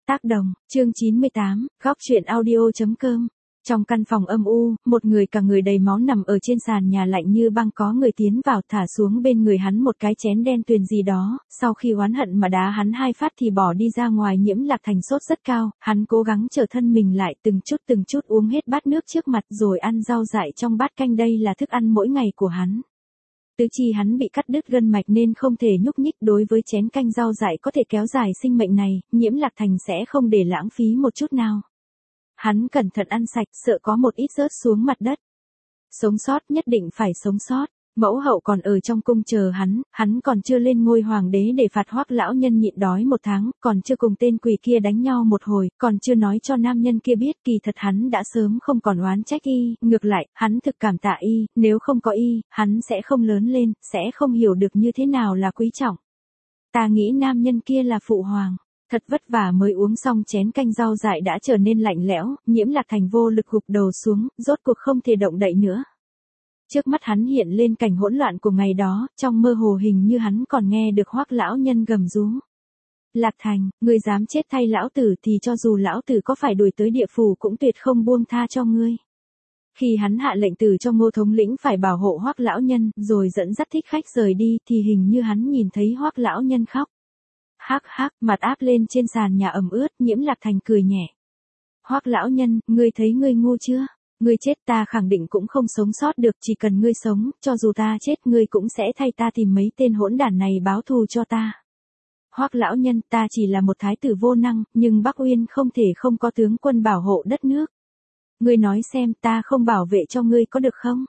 Tác đồng, chương 98, góc truyện audio.com. Trong căn phòng âm u, một người cả người đầy máu nằm ở trên sàn nhà lạnh như băng, có người tiến vào thả xuống bên người hắn một cái chén đen tuyền gì đó, sau khi oán hận mà đá hắn 2 phát thì bỏ đi ra ngoài. Nhiễm Lạc Thành sốt rất cao, hắn cố gắng trở thân mình lại, từng chút uống hết bát nước trước mặt rồi ăn rau dại trong bát canh, đây là thức ăn mỗi ngày của hắn. Tứ chi hắn bị cắt đứt gân mạch nên không thể nhúc nhích, đối với chén canh rau dại có thể kéo dài sinh mệnh này, Nhiễm Lạc Thành sẽ không để lãng phí một chút nào. Hắn cẩn thận ăn sạch, sợ có một ít rớt xuống mặt đất. Sống sót, nhất định phải sống sót. Mẫu hậu còn ở trong cung chờ hắn còn chưa lên ngôi hoàng đế để phạt Hoắc lão nhân nhịn đói 1 tháng, còn chưa cùng tên quỷ kia đánh nhau một hồi, còn chưa nói cho nam nhân kia biết, kỳ thật hắn đã sớm không còn oán trách y, ngược lại, hắn thực cảm tạ y, nếu không có y, hắn sẽ không lớn lên, sẽ không hiểu được như thế nào là quý trọng. Ta nghĩ nam nhân kia là phụ hoàng. Thật vất vả mới uống xong chén canh rau dại đã trở nên lạnh lẽo, Nhiễm Lạc Thành vô lực gục đầu xuống, rốt cuộc không thể động đậy nữa. Trước mắt hắn hiện lên cảnh hỗn loạn của ngày đó, trong mơ hồ hình như hắn còn nghe được Hoắc lão nhân gầm rú. Lạc Thành, ngươi dám chết thay lão tử thì cho dù lão tử có phải đuổi tới địa phủ cũng tuyệt không buông tha cho ngươi. Khi hắn hạ lệnh từ cho Ngô thống lĩnh phải bảo hộ Hoắc lão nhân, rồi dẫn dắt thích khách rời đi thì hình như hắn nhìn thấy Hoắc lão nhân khóc. Hắc hắc, mặt áp lên trên sàn nhà ẩm ướt, Nhiễm Lạc Thành cười nhẹ. Hoắc lão nhân, ngươi thấy ngươi ngu chưa? Ngươi chết ta khẳng định cũng không sống sót được, chỉ cần ngươi sống, cho dù ta chết ngươi cũng sẽ thay ta tìm mấy tên hỗn đản này báo thù cho ta. Hoắc lão nhân, ta chỉ là một thái tử vô năng, nhưng Bắc Uyên không thể không có tướng quân bảo hộ đất nước. Ngươi nói xem, ta không bảo vệ cho ngươi có được không?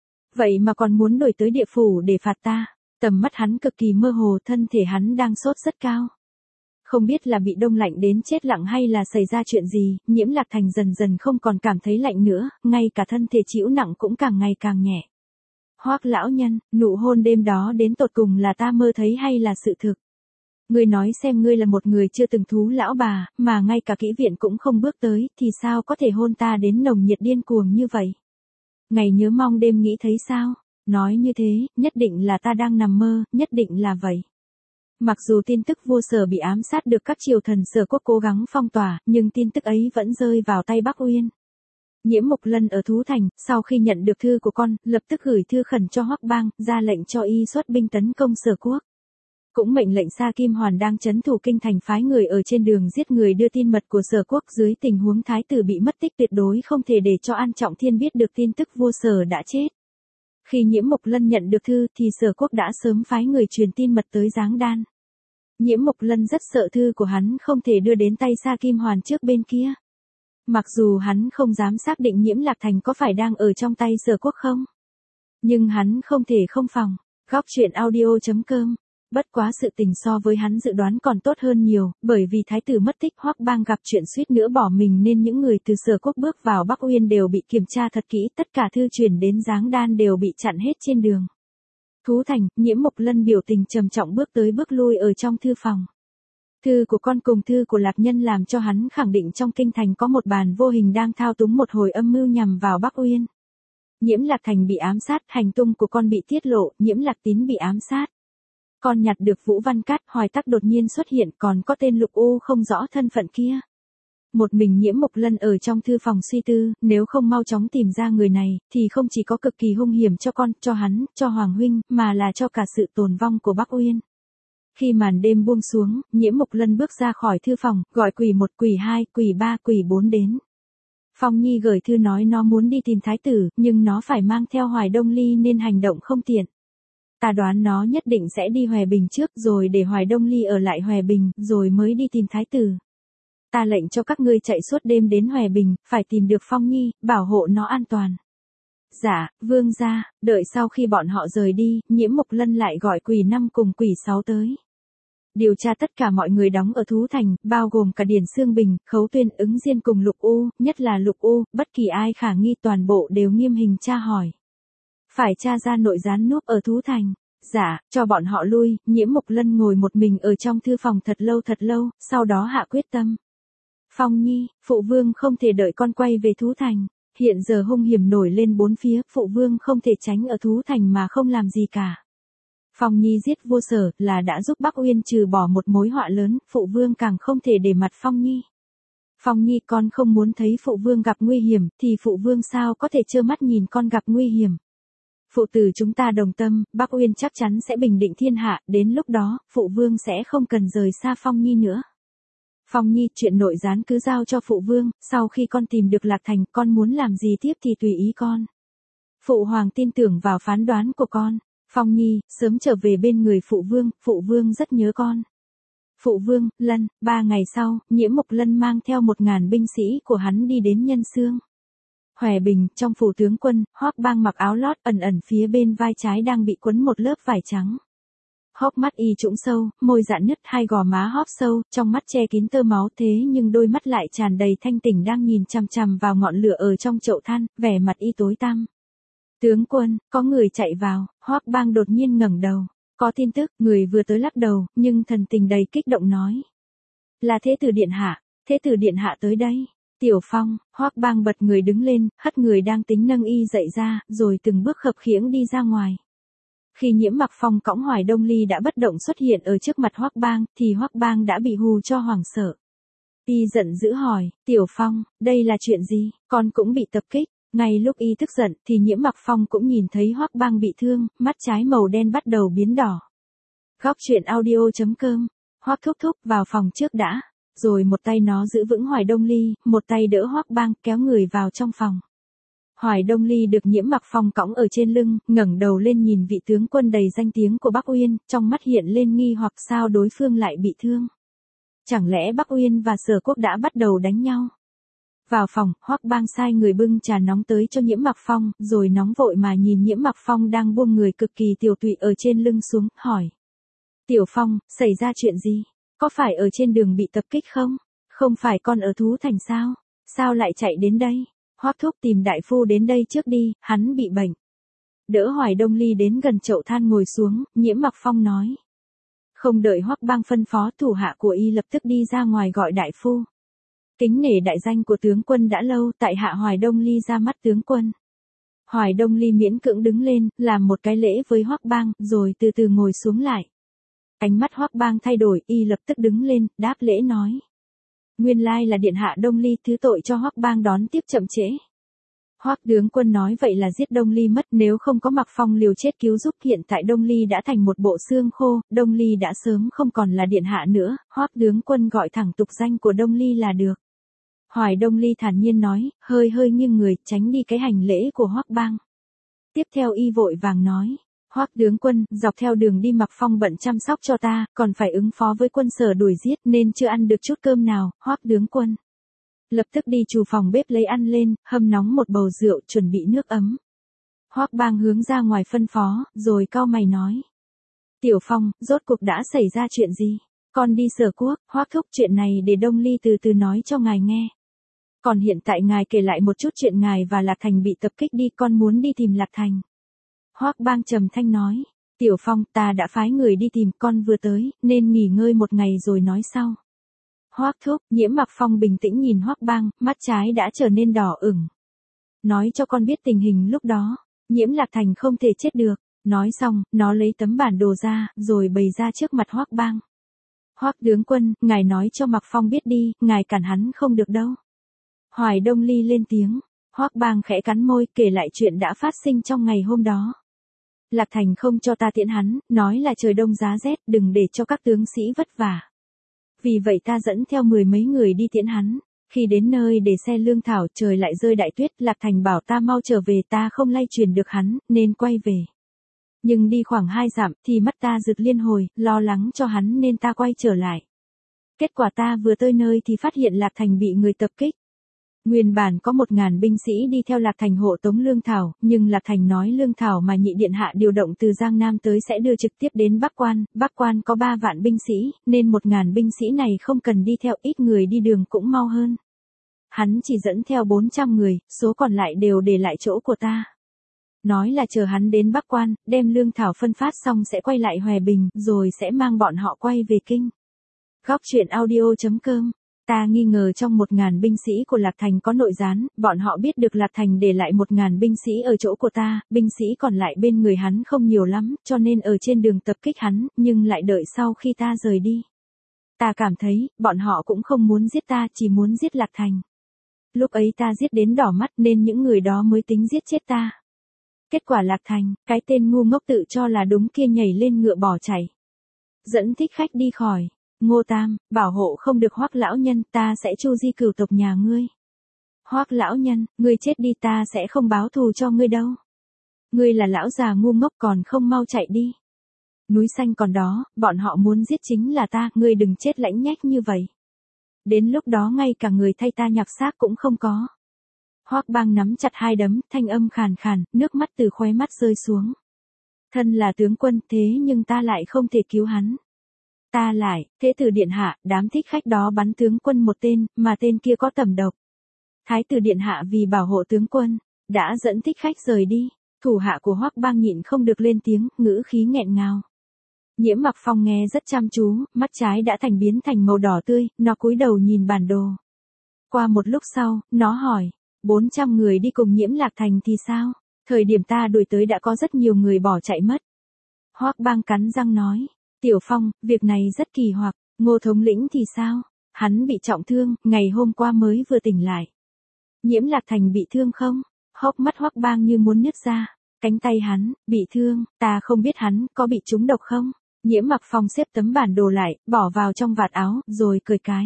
Vậy mà còn muốn đổi tới địa phủ để phạt ta. Tầm mắt hắn cực kỳ mơ hồ, thân thể hắn đang sốt rất cao. Không biết là bị đông lạnh đến chết lặng hay là xảy ra chuyện gì, Nhiễm Lạc Thành dần dần không còn cảm thấy lạnh nữa, ngay cả thân thể chịu nặng cũng càng ngày càng nhẹ. Hoắc lão nhân, nụ hôn đêm đó đến tột cùng là ta mơ thấy hay là sự thực? Ngươi nói xem, ngươi là một người chưa từng thú lão bà, mà ngay cả kỹ viện cũng không bước tới, thì sao có thể hôn ta đến nồng nhiệt điên cuồng như vậy? Ngày nhớ mong đêm nghĩ thấy sao? Nói như thế, nhất định là ta đang nằm mơ, nhất định là vậy. Mặc dù tin tức vua Sở bị ám sát được các triều thần Sở quốc cố gắng phong tỏa, nhưng tin tức ấy vẫn rơi vào tay Bắc Uyên. Nhiễm Mộc Lân ở Thú Thành, sau khi nhận được thư của con, lập tức gửi thư khẩn cho Hoắc Bang, ra lệnh cho y xuất binh tấn công Sở quốc. Cũng mệnh lệnh Sa Kim Hoàn đang trấn thủ kinh thành phái người ở trên đường giết người đưa tin mật của Sở quốc, dưới tình huống thái tử bị mất tích tuyệt đối không thể để cho An Trọng Thiên biết được tin tức vua Sở đã chết. Khi Nhiễm Mộc Lân nhận được thư thì Sở quốc đã sớm phái người truyền tin mật tới Giáng Đan. Nhiễm Mộc Lân rất sợ thư của hắn không thể đưa đến tay Sa Kim Hoàn trước bên kia. Mặc dù hắn không dám xác định Nhiễm Lạc Thành có phải đang ở trong tay Sở quốc không, nhưng hắn không thể không phòng. Góc truyện audio.com. Bất quá sự tình so với hắn dự đoán còn tốt hơn nhiều, bởi vì thái tử mất tích, Hoắc Bang gặp chuyện suýt nữa bỏ mình nên những người từ Sở quốc bước vào Bắc Uyên đều bị kiểm tra thật kỹ, tất cả thư chuyển đến Giáng Đan đều bị chặn hết trên đường. Thú Thành, Nhiễm Mộc Lân biểu tình trầm trọng bước tới bước lui ở trong thư phòng. Thư của con cùng thư của Lạc Nhân làm cho hắn khẳng định trong kinh thành có một bàn vô hình đang thao túng một hồi âm mưu nhằm vào Bắc Uyên. Nhiễm Lạc Thành bị ám sát, hành tung của con bị tiết lộ, Nhiễm Lạc Tín bị ám sát. Con nhặt được Vũ Văn Cát, Hoài Tắc đột nhiên xuất hiện, còn có tên Lục U không rõ thân phận kia. Một mình Nhiễm Mộc Lân ở trong thư phòng suy tư, nếu không mau chóng tìm ra người này, thì không chỉ có cực kỳ hung hiểm cho con, cho hắn, cho Hoàng huynh, mà là cho cả sự tồn vong của Bắc Uyên. Khi màn đêm buông xuống, Nhiễm Mộc Lân bước ra khỏi thư phòng, gọi quỷ 1, quỷ 2, quỷ 3, quỷ 4 đến. Phong Nhi gửi thư nói nó muốn đi tìm thái tử, nhưng nó phải mang theo Hoài Đông Ly nên hành động không tiện. Ta đoán nó nhất định sẽ đi Hòe Bình trước rồi để Hoài Đông Ly ở lại Hòe Bình, rồi mới đi tìm thái tử. Ta lệnh cho các ngươi chạy suốt đêm đến Hòe Bình, phải tìm được Phong Nhi, bảo hộ nó an toàn. Dạ, vương gia. Đợi sau khi bọn họ rời đi, Nhiễm Mộc Lân lại gọi quỷ 5 cùng quỷ 6 tới. Điều tra tất cả mọi người đóng ở Thú Thành, bao gồm cả Điển Xương Bình, Khấu Tuyên, Ứng Diên cùng Lục U, nhất là Lục U, bất kỳ ai khả nghi toàn bộ đều nghiêm hình tra hỏi. Phải tra ra nội gián núp ở Thú Thành. Dạ, cho bọn họ lui. Nhiễm Mộc Lân ngồi một mình ở trong thư phòng thật lâu, sau đó hạ quyết tâm. Phong Nhi, phụ vương không thể đợi con quay về Thú Thành. Hiện giờ hung hiểm nổi lên bốn phía, phụ vương không thể tránh ở Thú Thành mà không làm gì cả. Phong Nhi giết Vua Sở là đã giúp Bắc Uyên trừ bỏ một mối họa lớn, phụ vương càng không thể để mặt Phong Nhi. Phong Nhi, con không muốn thấy phụ vương gặp nguy hiểm, thì phụ vương sao có thể trơ mắt nhìn con gặp nguy hiểm. Phụ tử chúng ta đồng tâm, Bắc Uyên chắc chắn sẽ bình định thiên hạ, đến lúc đó, phụ vương sẽ không cần rời xa Phong Nhi nữa. Phong Nhi, chuyện nội gián cứ giao cho phụ vương, sau khi con tìm được Lạc Thành, con muốn làm gì tiếp thì tùy ý con. Phụ hoàng tin tưởng vào phán đoán của con. Phong Nhi, sớm trở về bên người phụ vương rất nhớ con. Phụ vương, Lân, 3 ngày sau, Nhiễm Mục Lân mang theo 1000 binh sĩ của hắn đi đến Nhân Xương. Hòe Bình, trong phủ tướng quân, Hoắc Bang mặc áo lót ẩn ẩn phía bên vai trái đang bị quấn một lớp vải trắng. Hốc mắt y trũng sâu, môi dạn nứt, hai gò má hóp sâu, trong mắt che kín tơ máu, thế nhưng đôi mắt lại tràn đầy thanh tỉnh đang nhìn chằm chằm vào ngọn lửa ở trong chậu than, vẻ mặt y tối tăm. Tướng quân, có người chạy vào, Hoắc Bang đột nhiên ngẩng đầu. Có tin tức, người vừa tới lắc đầu, nhưng thần tình đầy kích động nói. Là Thế tử điện hạ, Thế tử điện hạ tới đây. Tiểu Phong, Hoắc Bang bật người đứng lên, hất người đang tính nâng y dậy ra, rồi từng bước khập khiễng đi ra ngoài. Khi Nhiễm Mặc Phong cõng Hoài Đông Ly đã bất động xuất hiện ở trước mặt Hoắc Bang, thì Hoắc Bang đã bị hù cho hoảng sợ. Y giận dữ hỏi, Tiểu Phong, đây là chuyện gì, con cũng bị tập kích. Ngay lúc y tức giận thì Nhiễm Mặc Phong cũng nhìn thấy Hoắc Bang bị thương, mắt trái màu đen bắt đầu biến đỏ. Góc truyện audio.com, Hoắc thúc thúc vào phòng trước đã, rồi một tay nó giữ vững Hoài Đông Ly, một tay đỡ Hoắc Bang kéo người vào trong phòng. Hoài Đông Ly được Nhiễm Mặc Phong cõng ở trên lưng, ngẩng đầu lên nhìn vị tướng quân đầy danh tiếng của Bắc Uyên, trong mắt hiện lên nghi hoặc sao đối phương lại bị thương. Chẳng lẽ Bắc Uyên và Sở Quốc đã bắt đầu đánh nhau? Vào phòng, Hoắc Bang sai người bưng trà nóng tới cho Nhiễm Mặc Phong, rồi nóng vội mà nhìn Nhiễm Mặc Phong đang buông người cực kỳ tiểu tụy ở trên lưng xuống, hỏi. Tiểu Phong, xảy ra chuyện gì? Có phải ở trên đường bị tập kích không? Không phải con ở Thú Thành sao? Sao lại chạy đến đây? Hoắc thúc tìm đại phu đến đây trước đi, hắn bị bệnh. Đỡ Hoài Đông Ly đến gần chậu than ngồi xuống, Nhiễm Mặc Phong nói. Không đợi Hoắc Bang phân phó, thủ hạ của y lập tức đi ra ngoài gọi đại phu. Kính nể đại danh của tướng quân đã lâu, tại hạ Hoài Đông Ly ra mắt tướng quân. Hoài Đông Ly miễn cưỡng đứng lên, làm một cái lễ với Hoắc Bang, rồi từ từ ngồi xuống lại. Ánh mắt Hoắc Bang thay đổi, y lập tức đứng lên, đáp lễ nói. Nguyên lai là điện hạ Đông Ly, thứ tội cho Hoắc Bang đón tiếp chậm trễ. Hoắc tướng quân nói vậy là giết Đông Ly mất, nếu không có Mặc Phong liều chết cứu giúp, hiện tại Đông Ly đã thành một bộ xương khô, Đông Ly đã sớm không còn là điện hạ nữa, Hoắc tướng quân gọi thẳng tục danh của Đông Ly là được. Hoài Đông Ly thản nhiên nói, hơi nghiêng người, tránh đi cái hành lễ của Hoắc Bang. Tiếp theo y vội vàng nói, Hoắc tướng quân, dọc theo đường đi Mặc Phong bận chăm sóc cho ta, còn phải ứng phó với quân Sở đuổi giết nên chưa ăn được chút cơm nào, Hoắc tướng quân. Lập tức đi chủ phòng bếp lấy ăn lên, hâm nóng một bầu rượu, chuẩn bị nước ấm. Hoắc Bang hướng ra ngoài phân phó, rồi cau mày nói. Tiểu Phong, rốt cuộc đã xảy ra chuyện gì? Con đi Sở Quốc, Hoắc thúc, chuyện này để Đông Ly từ từ nói cho ngài nghe. Còn hiện tại ngài kể lại một chút chuyện ngài và Lạc Thành bị tập kích đi, con muốn đi tìm Lạc Thành. Hoắc Bang trầm thanh nói, Tiểu Phong, ta đã phái người đi tìm, con vừa tới, nên nghỉ ngơi một ngày rồi nói sau. Hoắc thúc, Nhiễm Mặc Phong bình tĩnh nhìn Hoắc Bang, mắt trái đã trở nên đỏ ửng. Nói cho con biết tình hình lúc đó, Nhiễm Lạc Thành không thể chết được. Nói xong, nó lấy tấm bản đồ ra, rồi bày ra trước mặt Hoắc Bang. Hoắc tướng quân, ngài nói cho Mặc Phong biết đi, ngài cản hắn không được đâu. Hoài Đông Ly lên tiếng, Hoắc Bang khẽ cắn môi, kể lại chuyện đã phát sinh trong ngày hôm đó. Lạc Thành không cho ta tiễn hắn, nói là trời đông giá rét, đừng để cho các tướng sĩ vất vả. Vì vậy ta dẫn theo 10 mấy người đi tiễn hắn. Khi đến nơi để xe lương thảo, trời lại rơi đại tuyết, Lạc Thành bảo ta mau trở về, ta không lay truyền được hắn, nên quay về. Nhưng đi khoảng 2 dặm, thì mắt ta rực liên hồi, lo lắng cho hắn nên ta quay trở lại. Kết quả ta vừa tới nơi thì phát hiện Lạc Thành bị người tập kích. Nguyên bản có 1000 binh sĩ đi theo Lạc Thành hộ tống lương thảo, nhưng Lạc Thành nói lương thảo mà nhị điện hạ điều động từ Giang Nam tới sẽ đưa trực tiếp đến Bắc Quan có 3 vạn binh sĩ, nên 1000 binh sĩ này không cần đi theo, ít người đi đường cũng mau hơn. Hắn chỉ dẫn theo 400 người, số còn lại đều để lại chỗ của ta. Nói là chờ hắn đến Bắc Quan, đem lương thảo phân phát xong sẽ quay lại Hòe Bình, rồi sẽ mang bọn họ quay về kinh. Góc truyện audio.com Ta nghi ngờ trong 1.000 binh sĩ của Lạc Thành có nội gián, bọn họ biết được Lạc Thành để lại 1.000 binh sĩ ở chỗ của ta, binh sĩ còn lại bên người hắn không nhiều lắm, cho nên ở trên đường tập kích hắn, nhưng lại đợi sau khi ta rời đi. Ta cảm thấy, bọn họ cũng không muốn giết ta, chỉ muốn giết Lạc Thành. Lúc ấy ta giết đến đỏ mắt nên những người đó mới tính giết chết ta. Kết quả Lạc Thành, cái tên ngu ngốc tự cho là đúng kia nhảy lên ngựa bỏ chạy. Dẫn Thích Khách đi khỏi. Ngô Tam, bảo hộ không được Hoắc lão nhân, ta sẽ chu di cửu tộc nhà ngươi. Hoắc lão nhân, ngươi chết đi ta sẽ không báo thù cho ngươi đâu. Ngươi là lão già ngu ngốc còn không mau chạy đi. Núi xanh còn đó, bọn họ muốn giết chính là ta, ngươi đừng chết lãnh nhách như vậy. Đến lúc đó ngay cả người thay ta nhặt xác cũng không có. Hoắc Bang nắm chặt hai đấm, thanh âm khàn khàn, nước mắt từ khóe mắt rơi xuống. Thân là tướng quân thế nhưng ta lại không thể cứu hắn. Ta lại, thế tử điện hạ, đám thích khách đó bắn tướng quân một tên, mà tên kia có tầm độc. Thái tử điện hạ vì bảo hộ tướng quân, đã dẫn thích khách rời đi. Thủ hạ của Hoắc Bang nhịn không được lên tiếng, ngữ khí nghẹn ngào. Nhiễm Mặc Phong nghe rất chăm chú, mắt trái đã biến thành màu đỏ tươi, nó cúi đầu nhìn bản đồ. Qua một lúc sau, nó hỏi, 400 người đi cùng Nhiễm Lạc Thành thì sao? Thời điểm ta đuổi tới đã có rất nhiều người bỏ chạy mất. Hoắc Bang cắn răng nói, Tiểu Phong, việc này rất kỳ hoặc, Ngô thống lĩnh thì sao? Hắn bị trọng thương, ngày hôm qua mới vừa tỉnh lại. Nhiễm Lạc Thành bị thương không? Hốc mắt Hoắc Bang như muốn nứt ra. Cánh tay hắn, bị thương, ta không biết hắn có bị trúng độc không? Nhiễm Mặc Phong xếp tấm bản đồ lại, bỏ vào trong vạt áo, rồi cười cái.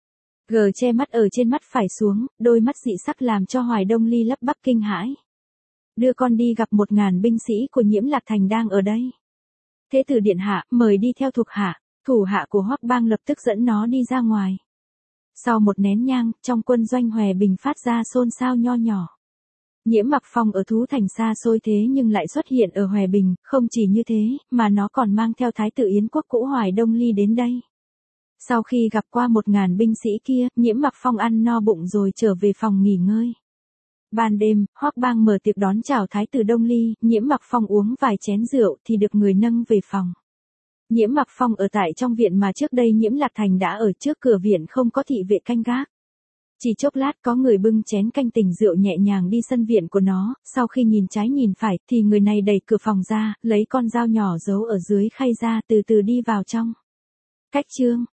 Gờ che mắt ở trên mắt phải xuống, đôi mắt dị sắc làm cho Hoài Đông Ly lắp bắp kinh hãi. Đưa con đi gặp 1.000 binh sĩ của Nhiễm Lạc Thành đang ở đây. Thế tử điện hạ, mời đi theo thuộc hạ. Thủ hạ của Hoắc Bang lập tức dẫn nó đi ra ngoài. Sau một nén nhang, trong quân doanh Hòe Bình phát ra xôn xao nho nhỏ. Nhiễm Mặc Phong ở Thú Thành xa xôi thế nhưng lại xuất hiện ở Hòe Bình, không chỉ như thế, mà nó còn mang theo Thái tử Yến quốc cũ Hoài Đông Ly đến đây. Sau khi gặp qua 1.000 binh sĩ kia, Nhiễm Mặc Phong ăn no bụng rồi trở về phòng nghỉ ngơi. Ban đêm, Hoắc Bang mở tiệc đón chào Thái tử Đông Ly, Nhiễm Mặc Phong uống vài chén rượu thì được người nâng về phòng. Nhiễm Mặc Phong ở tại trong viện mà trước đây Nhiễm Lạc Thành đã ở, trước cửa viện không có thị vệ canh gác. Chỉ chốc lát có người bưng chén canh tỉnh rượu nhẹ nhàng đi sân viện của nó, sau khi nhìn trái nhìn phải thì người này đẩy cửa phòng ra, lấy con dao nhỏ giấu ở dưới khay ra từ từ đi vào trong. Cách chương